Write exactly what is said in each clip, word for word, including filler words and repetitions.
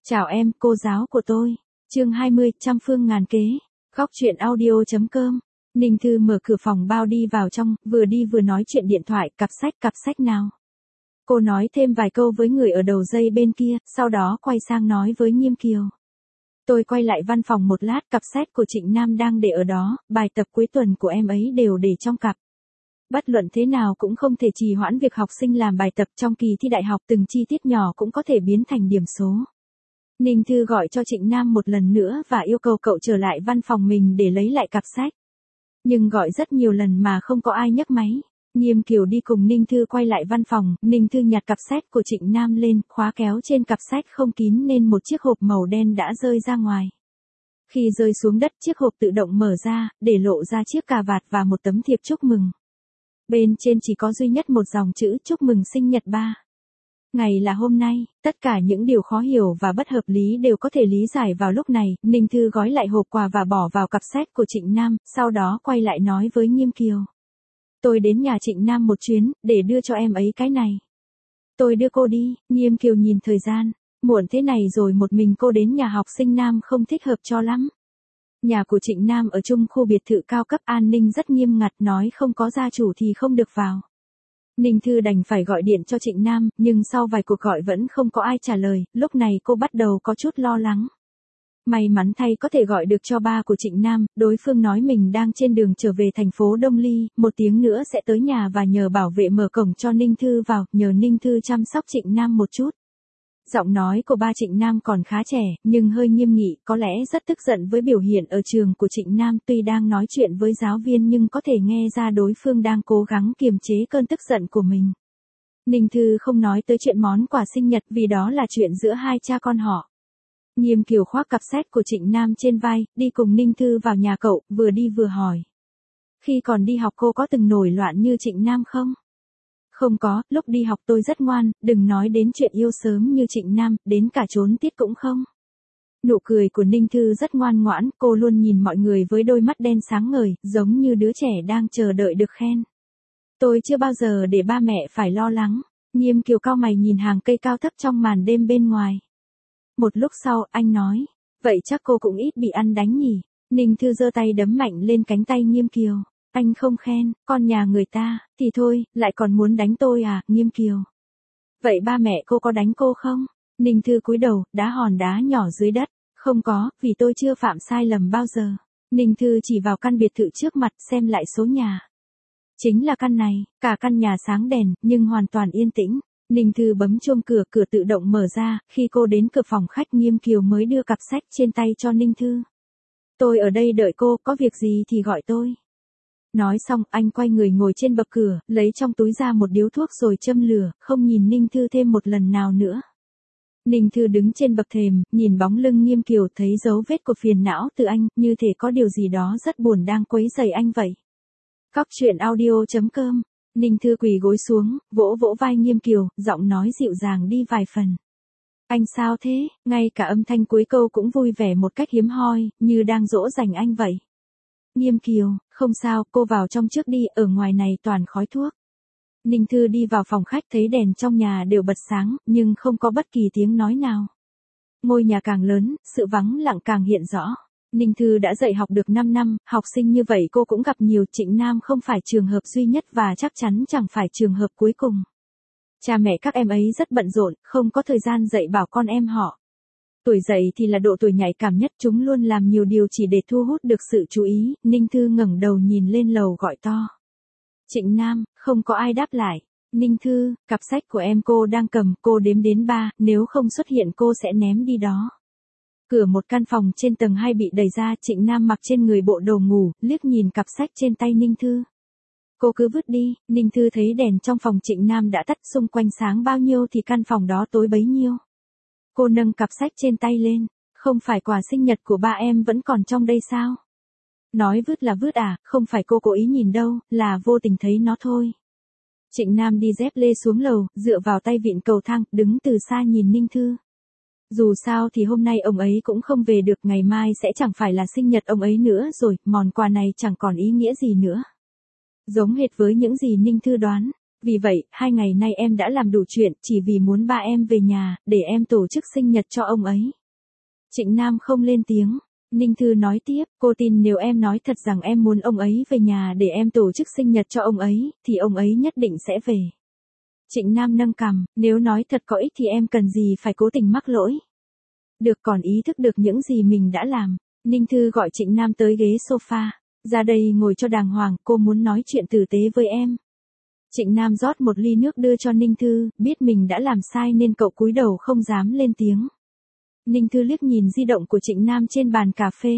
Chào em, cô giáo của tôi. Chương hai mươi, trăm phương ngàn kế. Góc chuyện audio.com. Ninh Thư mở cửa phòng bao đi vào trong, vừa đi vừa nói chuyện điện thoại, cặp sách, cặp sách nào. Cô nói thêm vài câu với người ở đầu dây bên kia, sau đó quay sang nói với Nghiêm Kiều. Tôi quay lại văn phòng một lát, cặp sách của Trịnh Nam đang để ở đó, bài tập cuối tuần của em ấy đều để trong cặp. Bất luận thế nào cũng không thể trì hoãn việc học sinh làm bài tập trong kỳ thi đại học, từng chi tiết nhỏ cũng có thể biến thành điểm số. Ninh Thư gọi cho Trịnh Nam một lần nữa và yêu cầu cậu trở lại văn phòng mình để lấy lại cặp sách. Nhưng gọi rất nhiều lần mà không có ai nhấc máy. Nghiêm Kiều đi cùng Ninh Thư quay lại văn phòng, Ninh Thư nhặt cặp sách của Trịnh Nam lên, khóa kéo trên cặp sách không kín nên một chiếc hộp màu đen đã rơi ra ngoài. Khi rơi xuống đất, chiếc hộp tự động mở ra, để lộ ra chiếc cà vạt và một tấm thiệp chúc mừng. Bên trên chỉ có duy nhất một dòng chữ chúc mừng sinh nhật ba. Ngày là hôm nay, tất cả những điều khó hiểu và bất hợp lý đều có thể lý giải vào lúc này. Ninh Thư gói lại hộp quà và bỏ vào cặp sách của Trịnh Nam, sau đó quay lại nói với Nghiêm Kiều. Tôi đến nhà Trịnh Nam một chuyến, để đưa cho em ấy cái này. Tôi đưa cô đi. Nghiêm Kiều nhìn thời gian, muộn thế này rồi một mình cô đến nhà học sinh nam không thích hợp cho lắm. Nhà của Trịnh Nam ở chung khu biệt thự cao cấp, an ninh rất nghiêm ngặt, nói không có gia chủ thì không được vào. Ninh Thư đành phải gọi điện cho Trịnh Nam, nhưng sau vài cuộc gọi vẫn không có ai trả lời, lúc này cô bắt đầu có chút lo lắng. May mắn thay có thể gọi được cho ba của Trịnh Nam, đối phương nói mình đang trên đường trở về thành phố Đông Ly, một tiếng nữa sẽ tới nhà và nhờ bảo vệ mở cổng cho Ninh Thư vào, nhờ Ninh Thư chăm sóc Trịnh Nam một chút. Giọng nói của ba Trịnh Nam còn khá trẻ, nhưng hơi nghiêm nghị, có lẽ rất tức giận với biểu hiện ở trường của Trịnh Nam, tuy đang nói chuyện với giáo viên nhưng có thể nghe ra đối phương đang cố gắng kiềm chế cơn tức giận của mình. Ninh Thư không nói tới chuyện món quà sinh nhật vì đó là chuyện giữa hai cha con họ. Nghiêm Kiều khoác cặp sách của Trịnh Nam trên vai, đi cùng Ninh Thư vào nhà cậu, vừa đi vừa hỏi. Khi còn đi học cô có từng nổi loạn như Trịnh Nam không? Không có, lúc đi học tôi rất ngoan, đừng nói đến chuyện yêu sớm như Trịnh Nam, đến cả trốn tiết cũng không. Nụ cười của Ninh Thư rất ngoan ngoãn, cô luôn nhìn mọi người với đôi mắt đen sáng ngời, giống như đứa trẻ đang chờ đợi được khen. Tôi chưa bao giờ để ba mẹ phải lo lắng. Nghiêm Kiều cau mày nhìn hàng cây cao thấp trong màn đêm bên ngoài. Một lúc sau, anh nói, vậy chắc cô cũng ít bị ăn đánh nhỉ? Ninh Thư giơ tay đấm mạnh lên cánh tay Nghiêm Kiều. Anh không khen, con nhà người ta, thì thôi, lại còn muốn đánh tôi à, Nghiêm Kiều. Vậy ba mẹ cô có đánh cô không? Ninh Thư cúi đầu, đá hòn đá nhỏ dưới đất. Không có, vì tôi chưa phạm sai lầm bao giờ. Ninh Thư chỉ vào căn biệt thự trước mặt, xem lại số nhà. Chính là căn này, cả căn nhà sáng đèn, nhưng hoàn toàn yên tĩnh. Ninh Thư bấm chuông cửa, cửa tự động mở ra, khi cô đến cửa phòng khách Nghiêm Kiều mới đưa cặp sách trên tay cho Ninh Thư. Tôi ở đây đợi cô, có việc gì thì gọi tôi. Nói xong, anh quay người ngồi trên bậc cửa, lấy trong túi ra một điếu thuốc rồi châm lửa, không nhìn Ninh Thư thêm một lần nào nữa. Ninh Thư đứng trên bậc thềm, nhìn bóng lưng Nghiêm Kiều, thấy dấu vết của phiền não từ anh, như thể có điều gì đó rất buồn đang quấy rầy anh vậy. Góc chuyện audio.com. Ninh Thư quỳ gối xuống, vỗ vỗ vai Nghiêm Kiều, giọng nói dịu dàng đi vài phần. Anh sao thế? Ngay cả âm thanh cuối câu cũng vui vẻ một cách hiếm hoi, như đang dỗ dành anh vậy. Nghiêm Kiều, không sao, cô vào trong trước đi, ở ngoài này toàn khói thuốc. Ninh Thư đi vào phòng khách thấy đèn trong nhà đều bật sáng, nhưng không có bất kỳ tiếng nói nào. Ngôi nhà càng lớn, sự vắng lặng càng hiện rõ. Ninh Thư đã dạy học được năm năm, học sinh như vậy cô cũng gặp nhiều. Trịnh Nam không phải trường hợp duy nhất và chắc chắn chẳng phải trường hợp cuối cùng. Cha mẹ các em ấy rất bận rộn, không có thời gian dạy bảo con em họ. Tuổi dậy thì là độ tuổi nhạy cảm nhất, chúng luôn làm nhiều điều chỉ để thu hút được sự chú ý. Ninh Thư ngẩng đầu nhìn lên lầu gọi to. Trịnh Nam, không có ai đáp lại. Ninh Thư, cặp sách của em cô đang cầm, cô đếm đến ba, nếu không xuất hiện cô sẽ ném đi đó. Cửa một căn phòng trên tầng hai bị đẩy ra, Trịnh Nam mặc trên người bộ đồ ngủ, liếc nhìn cặp sách trên tay Ninh Thư. Cô cứ vứt đi. Ninh Thư thấy đèn trong phòng Trịnh Nam đã tắt, xung quanh sáng bao nhiêu thì căn phòng đó tối bấy nhiêu. Cô nâng cặp sách trên tay lên, không phải quà sinh nhật của ba em vẫn còn trong đây sao? Nói vứt là vứt à, không phải cô cố ý nhìn đâu, là vô tình thấy nó thôi. Trịnh Nam đi dép lê xuống lầu, dựa vào tay vịn cầu thang, đứng từ xa nhìn Ninh Thư. Dù sao thì hôm nay ông ấy cũng không về được, ngày mai sẽ chẳng phải là sinh nhật ông ấy nữa rồi, món quà này chẳng còn ý nghĩa gì nữa. Giống hệt với những gì Ninh Thư đoán. Vì vậy, hai ngày nay em đã làm đủ chuyện chỉ vì muốn ba em về nhà, để em tổ chức sinh nhật cho ông ấy. Trịnh Nam không lên tiếng. Ninh Thư nói tiếp, cô tin nếu em nói thật rằng em muốn ông ấy về nhà để em tổ chức sinh nhật cho ông ấy, thì ông ấy nhất định sẽ về. Trịnh Nam nâng cằm, nếu nói thật có ích thì em cần gì phải cố tình mắc lỗi. Được, còn ý thức được những gì mình đã làm. Ninh Thư gọi Trịnh Nam tới ghế sofa. Ra đây ngồi cho đàng hoàng, cô muốn nói chuyện tử tế với em. Trịnh Nam rót một ly nước đưa cho Ninh Thư, biết mình đã làm sai nên cậu cúi đầu không dám lên tiếng. Ninh Thư liếc nhìn di động của Trịnh Nam trên bàn cà phê.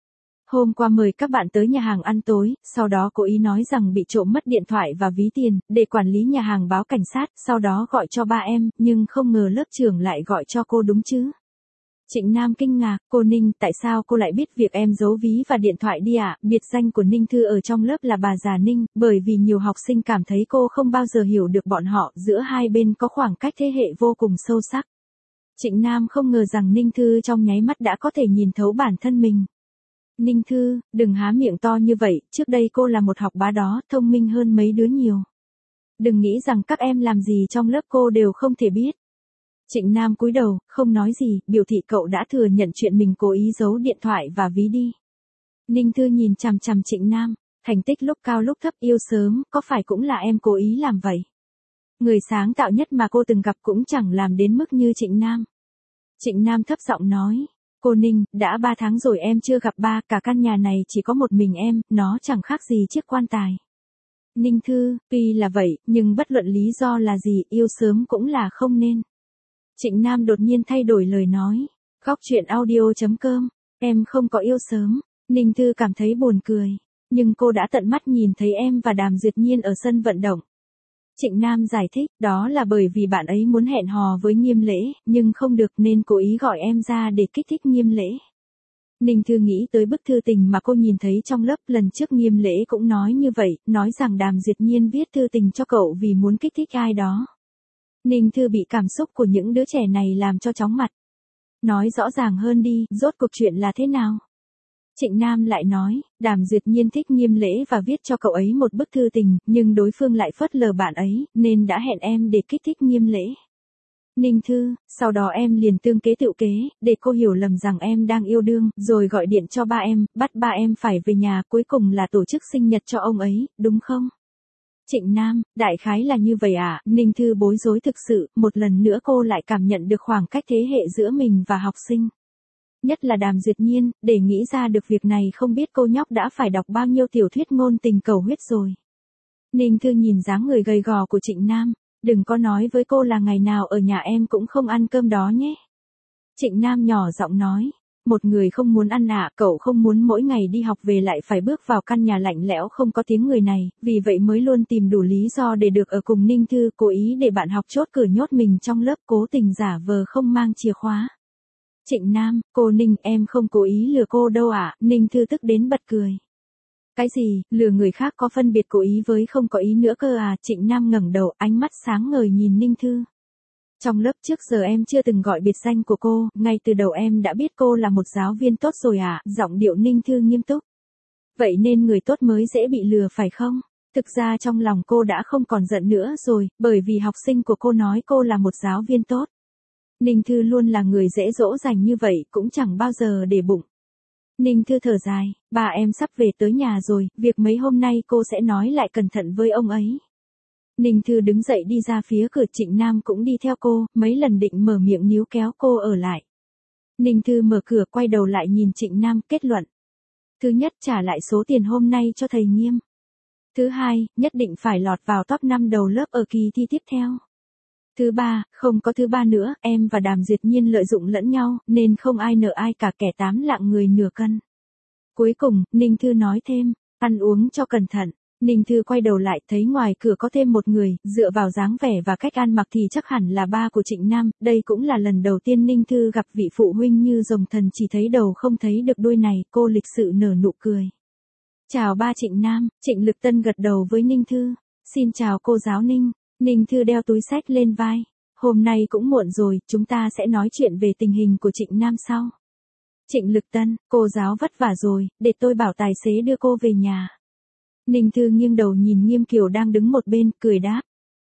Hôm qua mời các bạn tới nhà hàng ăn tối, sau đó cố ý nói rằng bị trộm mất điện thoại và ví tiền, để quản lý nhà hàng báo cảnh sát, sau đó gọi cho ba em, nhưng không ngờ lớp trưởng lại gọi cho cô đúng chứ. Trịnh Nam kinh ngạc, cô Ninh, tại sao cô lại biết việc em giấu ví và điện thoại đi ạ? À? Biệt danh của Ninh Thư ở trong lớp là bà già Ninh, bởi vì nhiều học sinh cảm thấy cô không bao giờ hiểu được bọn họ, giữa hai bên có khoảng cách thế hệ vô cùng sâu sắc. Trịnh Nam không ngờ rằng Ninh Thư trong nháy mắt đã có thể nhìn thấu bản thân mình. Ninh Thư, đừng há miệng to như vậy, trước đây cô là một học bá đó, thông minh hơn mấy đứa nhiều. Đừng nghĩ rằng các em làm gì trong lớp cô đều không thể biết. Trịnh Nam cúi đầu, không nói gì, biểu thị cậu đã thừa nhận chuyện mình cố ý giấu điện thoại và ví đi. Ninh Thư nhìn chằm chằm Trịnh Nam, thành tích lúc cao lúc thấp, yêu sớm, có phải cũng là em cố ý làm vậy? Người sáng tạo nhất mà cô từng gặp cũng chẳng làm đến mức như Trịnh Nam. Trịnh Nam thấp giọng nói, cô Ninh, đã ba tháng rồi em chưa gặp ba, cả căn nhà này chỉ có một mình em, nó chẳng khác gì chiếc quan tài. Ninh Thư, tuy là vậy, nhưng bất luận lý do là gì, yêu sớm cũng là không nên. Trịnh Nam đột nhiên thay đổi lời nói. Góc truyện audio chấm com, em không có yêu sớm. Ninh Thư cảm thấy buồn cười. Nhưng cô đã tận mắt nhìn thấy em và Đàm Duyệt Nhiên ở sân vận động. Trịnh Nam giải thích, đó là bởi vì bạn ấy muốn hẹn hò với Nghiêm Lễ, nhưng không được nên cố ý gọi em ra để kích thích Nghiêm Lễ. Ninh Thư nghĩ tới bức thư tình mà cô nhìn thấy trong lớp, lần trước Nghiêm Lễ cũng nói như vậy, nói rằng Đàm Duyệt Nhiên viết thư tình cho cậu vì muốn kích thích ai đó. Ninh Thư bị cảm xúc của những đứa trẻ này làm cho chóng mặt. Nói rõ ràng hơn đi, rốt cuộc chuyện là thế nào? Trịnh Nam lại nói, Đàm Duyệt Nhiên thích Nghiêm Lễ và viết cho cậu ấy một bức thư tình, nhưng đối phương lại phớt lờ bạn ấy, nên đã hẹn em để kích thích Nghiêm Lễ. Ninh Thư, sau đó em liền tương kế tựu kế, để cô hiểu lầm rằng em đang yêu đương, rồi gọi điện cho ba em, bắt ba em phải về nhà, cuối cùng là tổ chức sinh nhật cho ông ấy, đúng không? Trịnh Nam, đại khái là như vậy à? Ninh Thư bối rối thực sự, một lần nữa cô lại cảm nhận được khoảng cách thế hệ giữa mình và học sinh. Nhất là Đàm Duyệt Nhiên, để nghĩ ra được việc này không biết cô nhóc đã phải đọc bao nhiêu tiểu thuyết ngôn tình cầu huyết rồi. Ninh Thư nhìn dáng người gầy gò của Trịnh Nam, đừng có nói với cô là ngày nào ở nhà em cũng không ăn cơm đó nhé. Trịnh Nam nhỏ giọng nói, một người không muốn ăn ạ, à, cậu không muốn mỗi ngày đi học về lại phải bước vào căn nhà lạnh lẽo không có tiếng người này, vì vậy mới luôn tìm đủ lý do để được ở cùng Ninh Thư, cố ý để bạn học chốt cửa nhốt mình trong lớp, cố tình giả vờ không mang chìa khóa. Trịnh Nam, cô Ninh, em không cố ý lừa cô đâu ạ, à? Ninh Thư tức đến bật cười. Cái gì, lừa người khác có phân biệt cố ý với không có ý nữa cơ à? Trịnh Nam ngẩng đầu, ánh mắt sáng ngời nhìn Ninh Thư. Trong lớp trước giờ em chưa từng gọi biệt danh của cô, ngay từ đầu em đã biết cô là một giáo viên tốt rồi à, giọng điệu Ninh Thư nghiêm túc. Vậy nên người tốt mới dễ bị lừa phải không? Thực ra trong lòng cô đã không còn giận nữa rồi, bởi vì học sinh của cô nói cô là một giáo viên tốt. Ninh Thư luôn là người dễ dỗ dành như vậy, cũng chẳng bao giờ để bụng. Ninh Thư thở dài, bà em sắp về tới nhà rồi, việc mấy hôm nay cô sẽ nói lại cẩn thận với ông ấy. Ninh Thư đứng dậy đi ra phía cửa, Trịnh Nam cũng đi theo cô, mấy lần định mở miệng níu kéo cô ở lại. Ninh Thư mở cửa, quay đầu lại nhìn Trịnh Nam, kết luận. Thứ nhất, trả lại số tiền hôm nay cho thầy Nghiêm. Thứ hai, nhất định phải lọt vào top năm đầu lớp ở kỳ thi tiếp theo. Thứ ba, không có thứ ba nữa, em và Đàm Duyệt Nhiên lợi dụng lẫn nhau, nên không ai nợ ai cả, kẻ tám lạng người nửa cân. Cuối cùng, Ninh Thư nói thêm, ăn uống cho cẩn thận. Ninh Thư quay đầu lại, thấy ngoài cửa có thêm một người, dựa vào dáng vẻ và cách ăn mặc thì chắc hẳn là ba của Trịnh Nam, đây cũng là lần đầu tiên Ninh Thư gặp vị phụ huynh như rồng thần chỉ thấy đầu không thấy được đuôi này, cô lịch sự nở nụ cười. Chào ba Trịnh Nam, Trịnh Lực Tân gật đầu với Ninh Thư, xin chào cô giáo Ninh. Ninh Thư đeo túi xách lên vai, hôm nay cũng muộn rồi, chúng ta sẽ nói chuyện về tình hình của Trịnh Nam sau. Trịnh Lực Tân, cô giáo vất vả rồi, để tôi bảo tài xế đưa cô về nhà. Ninh Thư nghiêng đầu nhìn Nghiêm Kiều đang đứng một bên, cười đáp.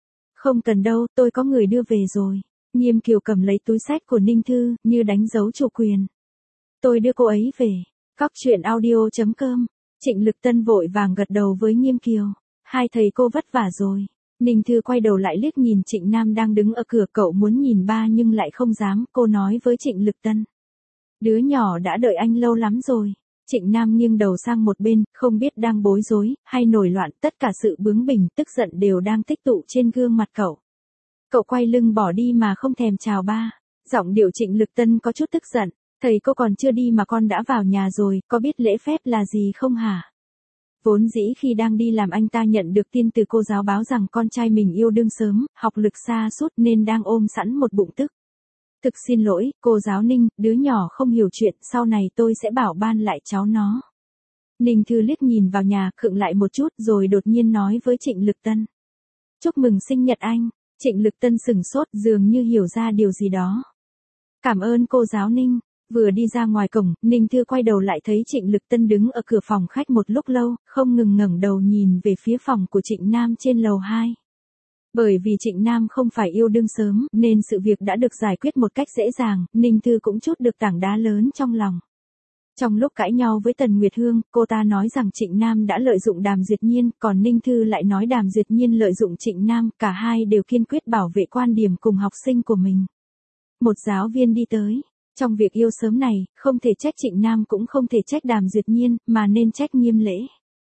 Không cần đâu, tôi có người đưa về rồi. Nghiêm Kiều cầm lấy túi xách của Ninh Thư, như đánh dấu chủ quyền. Tôi đưa cô ấy về. Cóc truyện audio.com. Trịnh Lực Tân vội vàng gật đầu với Nghiêm Kiều. Hai thầy cô vất vả rồi. Ninh Thư quay đầu lại liếc nhìn Trịnh Nam đang đứng ở cửa, cậu muốn nhìn ba nhưng lại không dám, cô nói với Trịnh Lực Tân. Đứa nhỏ đã đợi anh lâu lắm rồi. Trịnh Nam nghiêng đầu sang một bên, không biết đang bối rối, hay nổi loạn, tất cả sự bướng bỉnh, tức giận đều đang tích tụ trên gương mặt cậu. Cậu quay lưng bỏ đi mà không thèm chào ba. Giọng điệu Trịnh Lực Tân có chút tức giận. Thầy cô còn chưa đi mà con đã vào nhà rồi, có biết lễ phép là gì không hả? Vốn dĩ khi đang đi làm anh ta nhận được tin từ cô giáo báo rằng con trai mình yêu đương sớm, học lực sa sút nên đang ôm sẵn một bụng tức. Thực xin lỗi, cô giáo Ninh, đứa nhỏ không hiểu chuyện, sau này tôi sẽ bảo ban lại cháu nó. Ninh Thư liếc nhìn vào nhà, khựng lại một chút rồi đột nhiên nói với Trịnh Lực Tân. Chúc mừng sinh nhật anh. Trịnh Lực Tân sừng sốt, dường như hiểu ra điều gì đó. Cảm ơn cô giáo Ninh. Vừa đi ra ngoài cổng, Ninh Thư quay đầu lại thấy Trịnh Lực Tân đứng ở cửa phòng khách một lúc lâu, không ngừng ngẩng đầu nhìn về phía phòng của Trịnh Nam trên lầu hai. Bởi vì Trịnh Nam không phải yêu đương sớm, nên sự việc đã được giải quyết một cách dễ dàng, Ninh Thư cũng chút được tảng đá lớn trong lòng. Trong lúc cãi nhau với Tần Nguyệt Hương, cô ta nói rằng Trịnh Nam đã lợi dụng Đàm Duyệt Nhiên, còn Ninh Thư lại nói Đàm Duyệt Nhiên lợi dụng Trịnh Nam, cả hai đều kiên quyết bảo vệ quan điểm cùng học sinh của mình. Một giáo viên đi tới. Trong việc yêu sớm này, không thể trách Trịnh Nam cũng không thể trách Đàm Duyệt Nhiên, mà nên trách Nghiêm Lễ.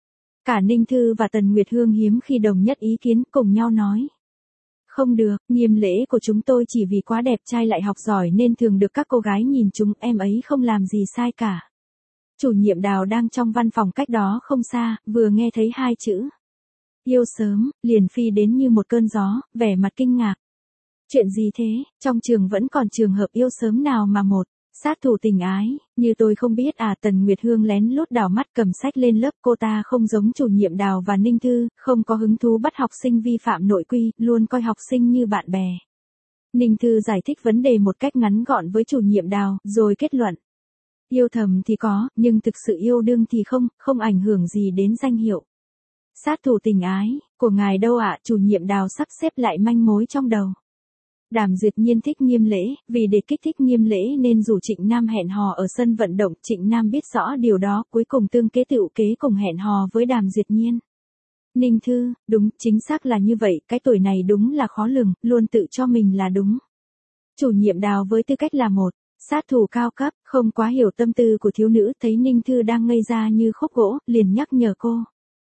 Cả Ninh Thư và Tần Nguyệt Hương hiếm khi đồng nhất ý kiến, cùng nhau nói. Không được, Nghiêm Lễ của chúng tôi chỉ vì quá đẹp trai lại học giỏi nên thường được các cô gái nhìn chúng, em ấy không làm gì sai cả. Chủ nhiệm Đào đang trong văn phòng cách đó không xa, vừa nghe thấy hai chữ. Yêu sớm, liền phi đến như một cơn gió, vẻ mặt kinh ngạc. Chuyện gì thế, trong trường vẫn còn trường hợp yêu sớm nào mà một, sát thủ tình ái, như tôi không biết à. Tần Nguyệt Hương lén lút đảo mắt cầm sách lên lớp, cô ta không giống chủ nhiệm Đào và Ninh Thư, không có hứng thú bắt học sinh vi phạm nội quy, luôn coi học sinh như bạn bè. Ninh Thư giải thích vấn đề một cách ngắn gọn với chủ nhiệm Đào, rồi kết luận. Yêu thầm thì có, nhưng thực sự yêu đương thì không, không ảnh hưởng gì đến danh hiệu. Sát thủ tình ái, của ngài đâu ạ? Chủ nhiệm Đào sắp xếp lại manh mối trong đầu. Đàm Duyệt Nhiên thích Nghiêm Lễ, vì để kích thích Nghiêm Lễ nên rủ Trịnh Nam hẹn hò ở sân vận động. Trịnh Nam biết rõ điều đó, cuối cùng tương kế tựu kế cùng hẹn hò với Đàm Duyệt Nhiên. Ninh Thư, đúng, chính xác là như vậy, cái tuổi này đúng là khó lường, luôn tự cho mình là đúng. Chủ nhiệm Đào với tư cách là một sát thủ cao cấp, không quá hiểu tâm tư của thiếu nữ, thấy Ninh Thư đang ngây ra như khúc gỗ, liền nhắc nhở cô.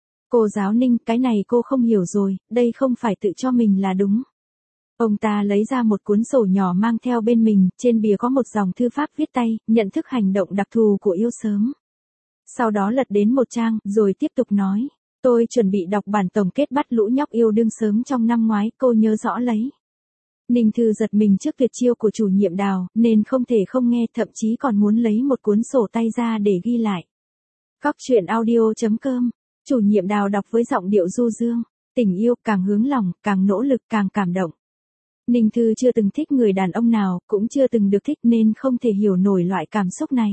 Cô giáo Ninh, cái này cô không hiểu rồi, đây không phải tự cho mình là đúng. Ông ta lấy ra một cuốn sổ nhỏ mang theo bên mình, trên bìa có một dòng thư pháp viết tay, nhận thức hành động đặc thù của yêu sớm. Sau đó lật đến một trang, rồi tiếp tục nói, tôi chuẩn bị đọc bản tổng kết bắt lũ nhóc yêu đương sớm trong năm ngoái, cô nhớ rõ lấy. Ninh Thư giật mình trước tuyệt chiêu của chủ nhiệm Đào, nên không thể không nghe, thậm chí còn muốn lấy một cuốn sổ tay ra để ghi lại. Cóc truyện audio.com, chủ nhiệm Đào đọc với giọng điệu du dương, tình yêu càng hướng lòng, càng nỗ lực càng cảm động. Ninh Thư chưa từng thích người đàn ông nào, cũng chưa từng được thích nên không thể hiểu nổi loại cảm xúc này.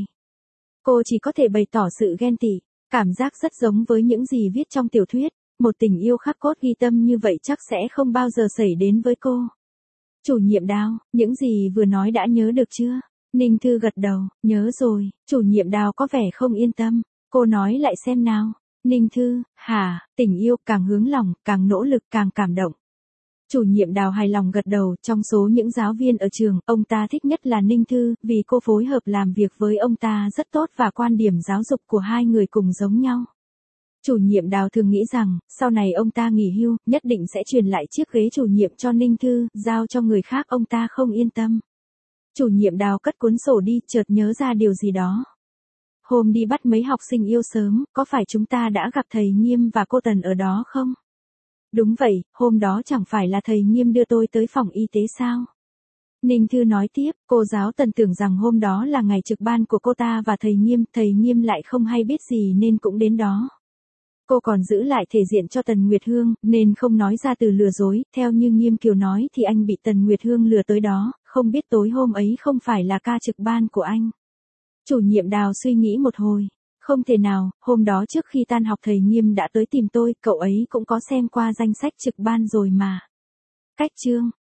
Cô chỉ có thể bày tỏ sự ghen tị, cảm giác rất giống với những gì viết trong tiểu thuyết, một tình yêu khắc cốt ghi tâm như vậy chắc sẽ không bao giờ xảy đến với cô. Chủ nhiệm Đào, những gì vừa nói đã nhớ được chưa? Ninh Thư gật đầu, nhớ rồi. Chủ nhiệm Đào có vẻ không yên tâm, cô nói lại xem nào. Ninh Thư, hả, tình yêu càng hướng lòng, càng nỗ lực càng cảm động. Chủ nhiệm Đào hài lòng gật đầu, trong số những giáo viên ở trường, ông ta thích nhất là Ninh Thư, vì cô phối hợp làm việc với ông ta rất tốt và quan điểm giáo dục của hai người cùng giống nhau. Chủ nhiệm Đào thường nghĩ rằng, sau này ông ta nghỉ hưu, nhất định sẽ truyền lại chiếc ghế chủ nhiệm cho Ninh Thư, giao cho người khác ông ta không yên tâm. Chủ nhiệm Đào cất cuốn sổ đi, chợt nhớ ra điều gì đó. Hôm đi bắt mấy học sinh yêu sớm, có phải chúng ta đã gặp thầy Nghiêm và cô Tần ở đó không? Đúng vậy, hôm đó chẳng phải là thầy Nghiêm đưa tôi tới phòng y tế sao? Ninh Thư nói tiếp, cô giáo Tần tưởng rằng hôm đó là ngày trực ban của cô ta và thầy Nghiêm, thầy Nghiêm lại không hay biết gì nên cũng đến đó. Cô còn giữ lại thể diện cho Tần Nguyệt Hương, nên không nói ra từ lừa dối, theo như Nghiêm Kiều nói thì anh bị Tần Nguyệt Hương lừa tới đó, không biết tối hôm ấy không phải là ca trực ban của anh. Chủ nhiệm Đào suy nghĩ một hồi, không thể nào, hôm đó trước khi tan học thầy Nghiêm đã tới tìm tôi, cậu ấy cũng có xem qua danh sách trực ban rồi mà. Cách chương